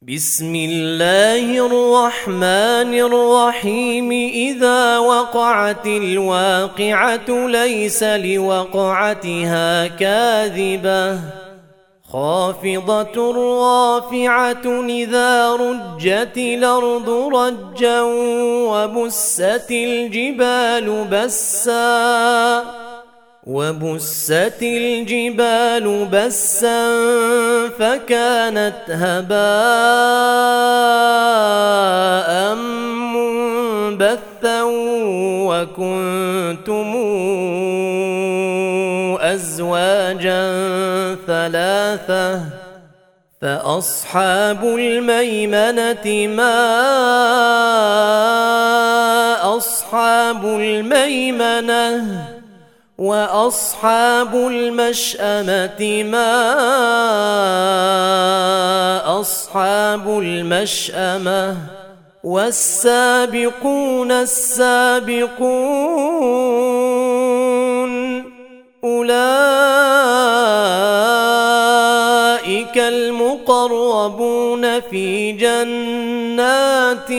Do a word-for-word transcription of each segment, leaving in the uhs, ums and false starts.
بسم الله الرحمن الرحيم. إذا وقعت الواقعة ليس لوقعتها كاذبة خافضة رافعة إذا رجت الأرض رجا وبست الجبال بسا وبست الجبال بسا فكانت هباء منبثا وكنتم أزواجا ثلاثة فأصحاب الميمنة ما أصحاب الميمنة وأصحاب المشأمة ما أصحاب المشأمة والسابقون السابقون أولئك المقربون في جنات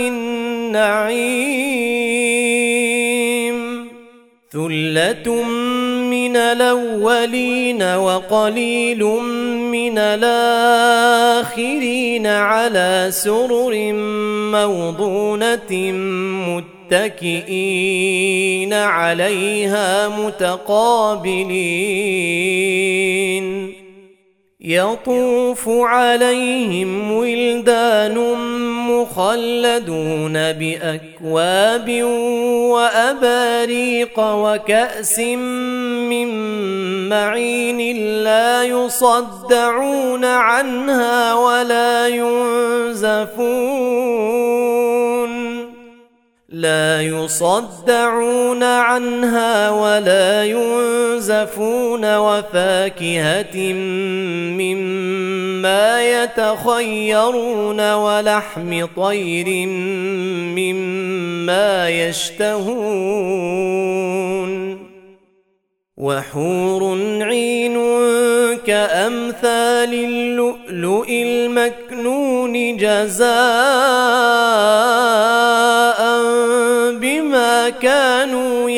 النعيم ثلة من الأولين وقليل من الآخرين على سرر موضونة متكئين عليها متقابلين يطوف عليهم ولدان مخلدون بأكواب وأباريق وكأس من معين لا يصدعون عنها ولا ينزفون لا يصدعون عنها ولا ينزفون وفاكهة مما يتخيرون ولحم طير مما يشتهون وحور عين كأمثال اللؤلؤ المكنون جزاء بما كانوا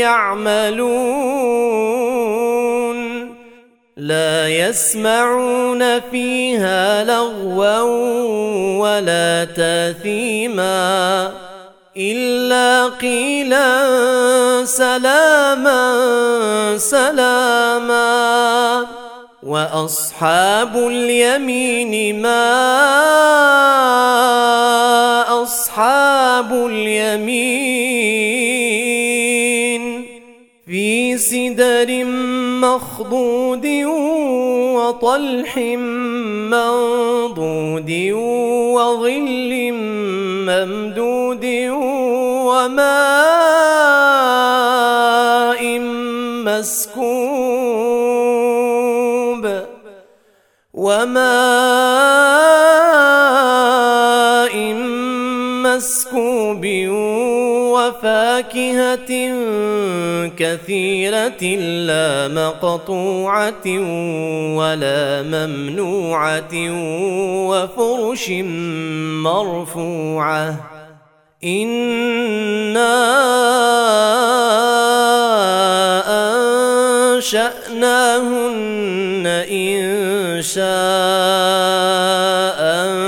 يعملون لا يسمعون فيها لغوا ولا تاثيما إلا قيلا سلاما سلاما وأصحاب اليمين ما أصحاب اليمين في سدر مخضود وطلح منضود وظل ممدود وماء مسكوب وماء مسكوب وفاكهة كثيرة لا مقطوعة ولا ممنوعة وفرش مرفوعة إنا أنشأناهن إنشاء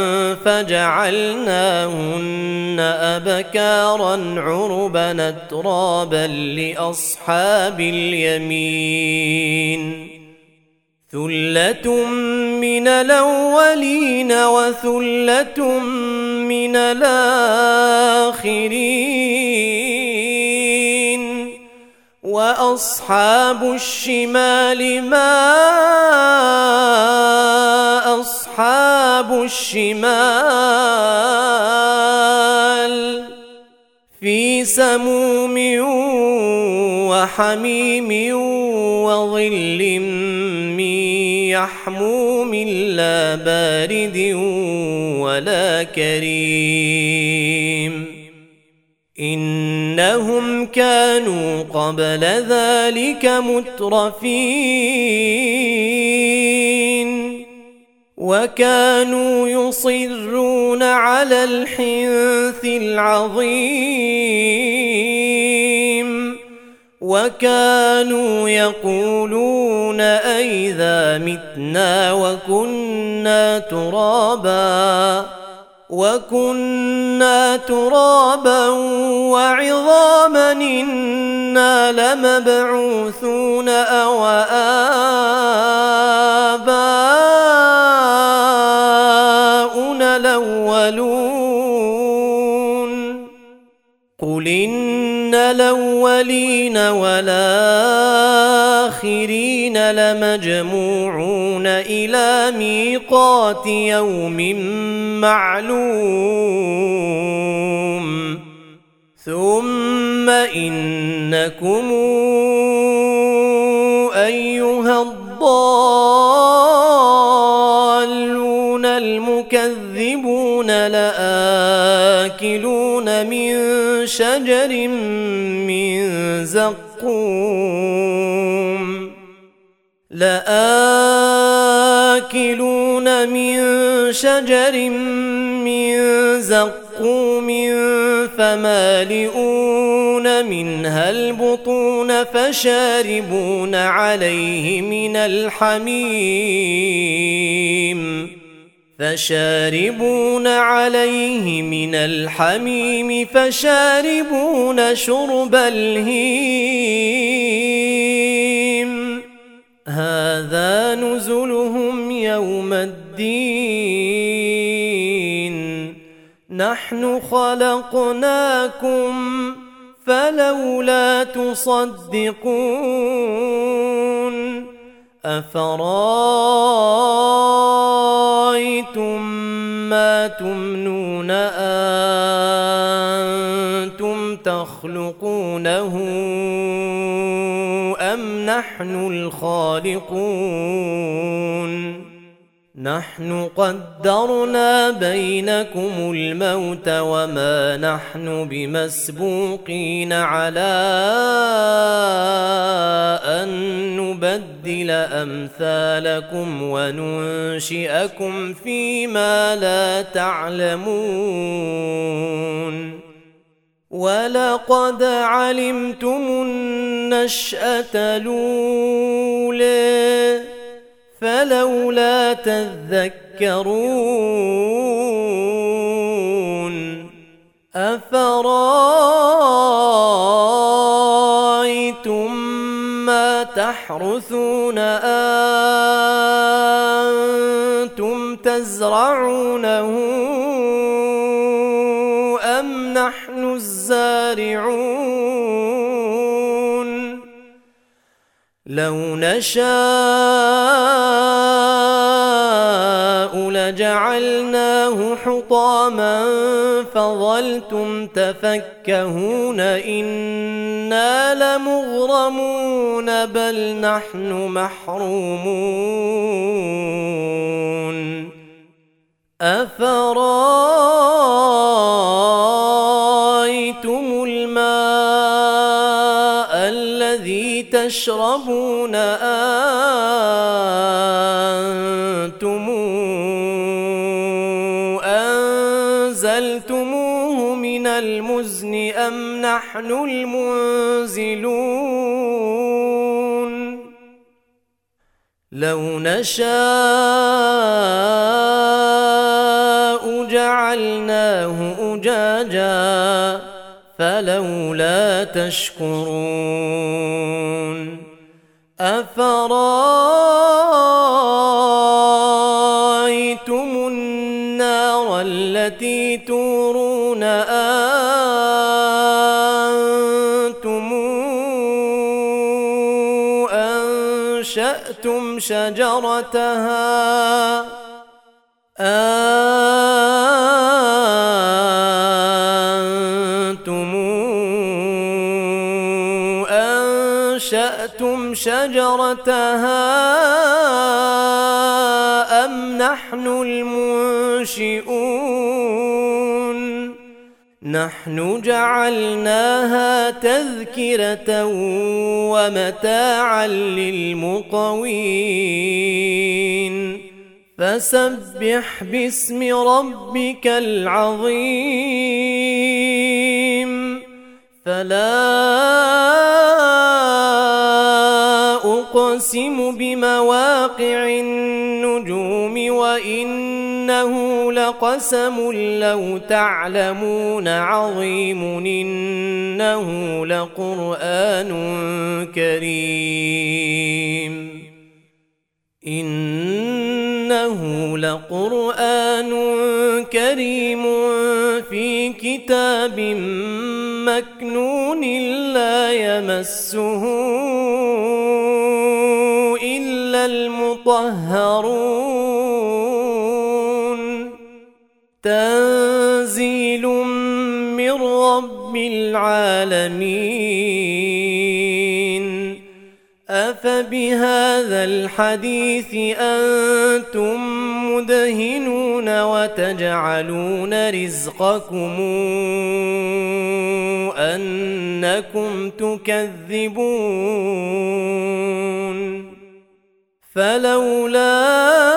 فجعلناهن أبكارا عربا أترابا لأصحاب اليمين ثلة من الأولين وثلة من الآخرين وأصحاب الشمال ما أصحاب الشمال في سموم وحميم وظل من يحموم لا بارد ولا كريم إنهم كانوا قبل ذلك مترفين وكانوا يصرون على الحنث العظيم وكانوا يقولون أئذا متنا وكنا ترابا وكنا ترابا وعظاما إنا لمبعوثون أو آباؤنا الأولون قل إن الأولين والآخرين لمجموعون إلى ميقات يوم معلوم ثم إنكم أيها الضالون المكذبون لآكلون من شجر من زقوم لآكلون من شجر من زقوم فمالئون منها البطون فشاربون عليه من الحميم فشاربون عليه من الحميم فشاربون شرب الهيم هذا نزلهم يوم الدين نحن خلقناكم فلولا تصدقون أفرأيتم ما تمنون أنتم تخلقونه أم نحن الخالقون نحن قدرنا بينكم الموت وما نحن بمسبوقين على أن نبدل أمثالكم وننشئكم فيما لا تعلمون ولقد علمتم النشأة الأولى فلولا تذكرون أفرأيتم ما تحرثون أنتم تزرعونه أم نحن الزارعون لو نشاء لجعلناه حطاما فظلتم تفكهون إنا لمغرمون بل نحن محرومون أفرأيتم الماء الذي تشربون أنتم أنزلتموه من المزن أم نحن المنزلون لو نشاء جعلناه أجاجا فلولا تشكرون أفرأيتم النار التي تورون أنتم أنشأتم شجرتها أنتم أنشأتم شجرتها أم نحن المنشئون نحن جعلناها تذكرة ومتاعا للمقوين فسبح باسم ربك العظيم فلا أقسم بمواقع النجوم وإنه لقسم لو تعلمون عظيم إنه لقرآن كريم إنه لقرآن كريم في كتاب مكنون لا يمسه إلا المطهرون تنزيل من رب العالمين أفبهذا الحديث أنتم مدهنون وتجعلون رزقكم أنكم تكذبون فلولا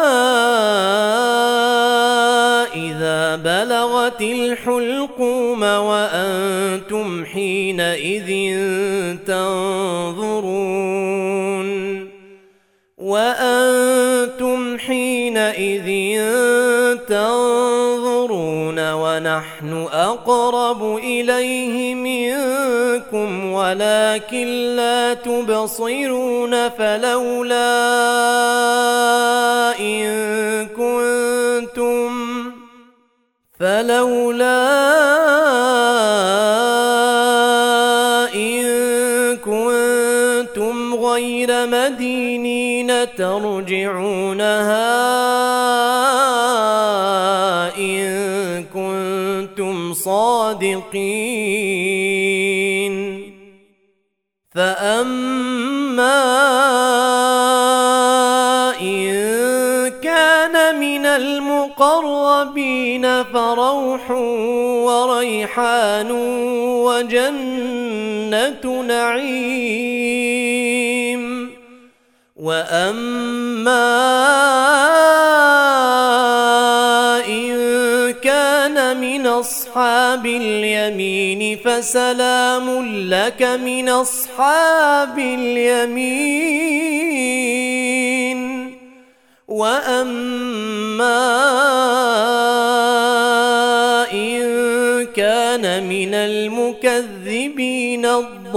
إذا بلغت الحلقوم وأنتم حينئذ تنظرون وأنتم حينئذ تنظرون ونحن أقرب إليه منكم ولكن لا تبصرون فلولا إن كنتم فلولا إن كنتم غير مدينين ترجعونها إن كنتم صادقين فأما إن كان من المقربين فروح وريحان وجنة نعيم وأما إن كان من أصحاب اليمين فسلام لك من أصحاب اليمين وأما إن كان من المكذبين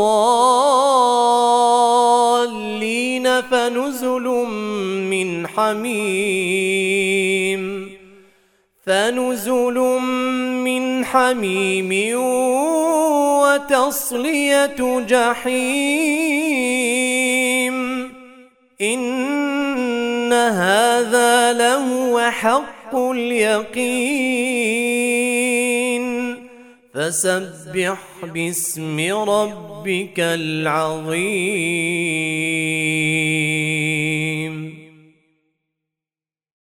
الضالين فنزل من حميم فنزل من حميم وتصلية جحيم إن هذا لهو حق اليقين فسبح باسم ربك العظيم.